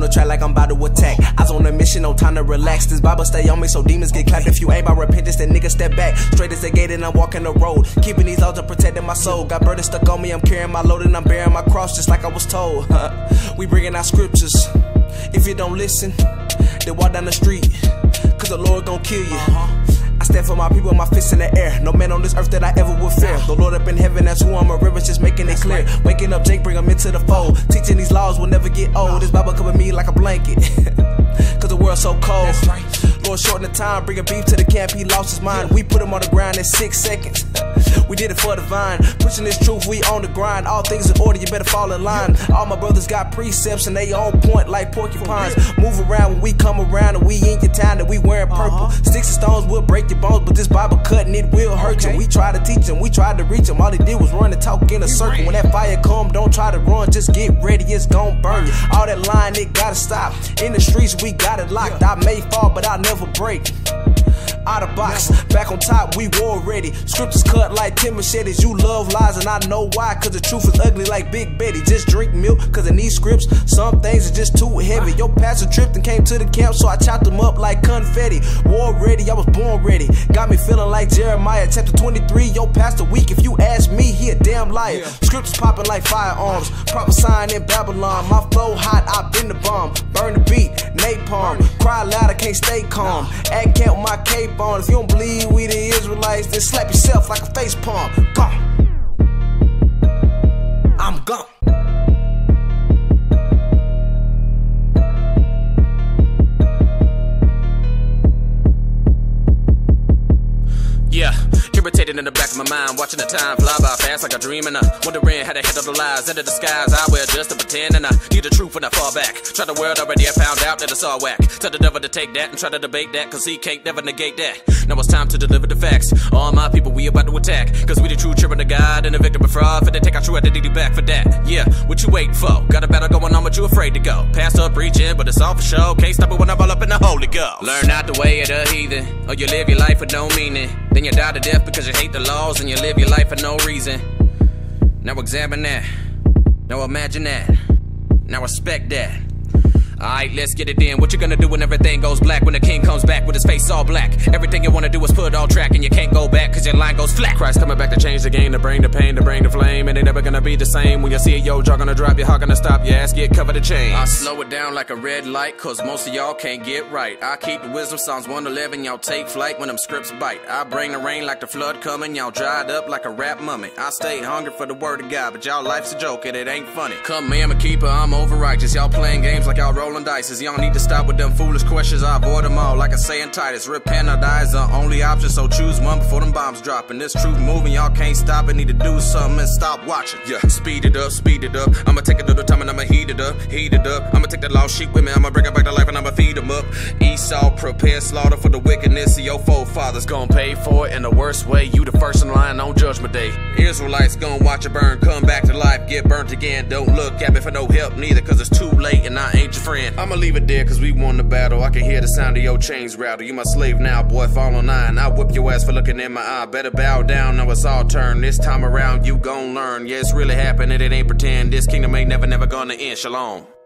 the track like I'm about to attack. I was on a mission, no time to relax. This Bible stay on me so demons get clapped. If you ain't about repentance, then niggas step back. Straight as the gate and I'm walking the road. Keeping these laws and protecting my soul. Got burdens stuck on me, I'm carrying my load and I'm bearing my cross just like I was told. We bringing out scriptures. If you don't listen, then walk down the street, cause the Lord gon' kill you. I stand for my people, my fists in the air. No man on this earth that I ever would fear. The Lord up in heaven, that's who I'm a river, just making it clear. Waking up Jake, bring him into the fold. Teaching these laws will never get old. This Bible cover me like a blanket, cause the world's so cold. Lord shorten the time, bringing beef to the camp, he lost his mind. We put him on the ground in 6 seconds. We did it for the vine, pushing this truth, we on the grind. All things in order, you better fall in line. All my brothers got precepts and they on point like porcupines. Move around when we come around and we in your town and we wearing purple. Sticks and stones will break your bones, but this Bible cutting it will hurt you. We tried to teach him, we tried to reach him. All he did was run and talk in a circle. When that fire come, don't try to run, just get ready, it's gon' burn you. All that lying, it gotta stop. In the streets, we got it locked. I may fall, but I'll never break. Out of box, back on top, we war ready. Scriptures cut like 10 machetes. You love lies and I know why, cause the truth is ugly like Big Betty. Just drink milk, cause in these scripts, some things are just too heavy. Your pastor tripped and came to the camp, so I chopped them up like confetti. War ready, I was born ready. Got me feeling like Jeremiah, chapter 23. Your pastor weak, if you ask me, he a damn liar. Scriptures popping like firearms, prophesying in Babylon. My flow hot, I been the bomb. Burn the beat, napalm. Cry loud, I can't stay calm. Act camp with my cape on. If you don't believe we the Israelites, then slap yourself like a face palm. Gone. I'm gone. Yeah, irritated in the back of my mind, watching the time fly by fast like a dream, and wondering how to handle the lies in the disguise I wear just to pretend, and I need the truth when I fall back. Try the world already, I found out that it's all whack. Tell the devil to take that and try to debate that, cause he can't never negate that. Now it's time to deliver the facts. All my people, we about to attack, cause we the true children of God and the victim of fraud, for they take our true identity back for that. Yeah, what you waiting for? Got a battle going on, but you afraid to go. Pastor preaching, but it's all for show. Can't stop it when I'm all up in the Holy Ghost. Learn not the way of the heathen, or you live your life with no meaning. Then you die to death because you hate the laws and you live your life for no reason. Now examine that. Now imagine that. Now respect that. Alright, let's get it in. What you gonna do when everything goes black? When the king comes back with his face all black? Everything you wanna do is put on track and you can't go back cause your line goes flat. Christ coming back to change the game, to bring the pain, to bring the flame. And it never gonna be the same. When you see a yo jaw gonna drop, your heart gonna stop, your ass get covered in chains. I slow it down like a red light cause most of y'all can't get right. I keep the wisdom, Psalms 111, y'all take flight when them scripts bite. I bring the rain like the flood coming, y'all dried up like a rap mummy. I stay hungry for the word of God, but y'all life's a joke and it ain't funny. Come me, I'm a keeper, I'm over righteous. Y'all playing games like y'all rolling dice. Y'all need to stop with them foolish questions, I avoid them all like I say in Titus. Repent or die is the only option, so choose one before them bombs drop. And this truth moving, y'all can't stop it, need to do something and stop watching. Yeah, speed it up, I'ma take a little time and I'ma heat it up. I'ma take that lost sheep with me, I'ma bring it back to life and I'ma feed them up. Esau prepare slaughter for the wickedness of your forefathers. Gonna pay for it in the worst way, you the first in line on judgment day. Israelites gonna watch it burn, come back to life, get burnt again. Don't look at me for no help neither, cause it's too late and I ain't your friend. I'ma leave it there cause we won the battle. I can hear the sound of your chains rattle. You my slave now, boy, fall on 9. I'll whip your ass for looking in my eye. Better bow down, now it's all turned. This time around, you gon' learn. Yeah, it's really happening, it ain't pretend. This kingdom ain't never gonna end. Shalom.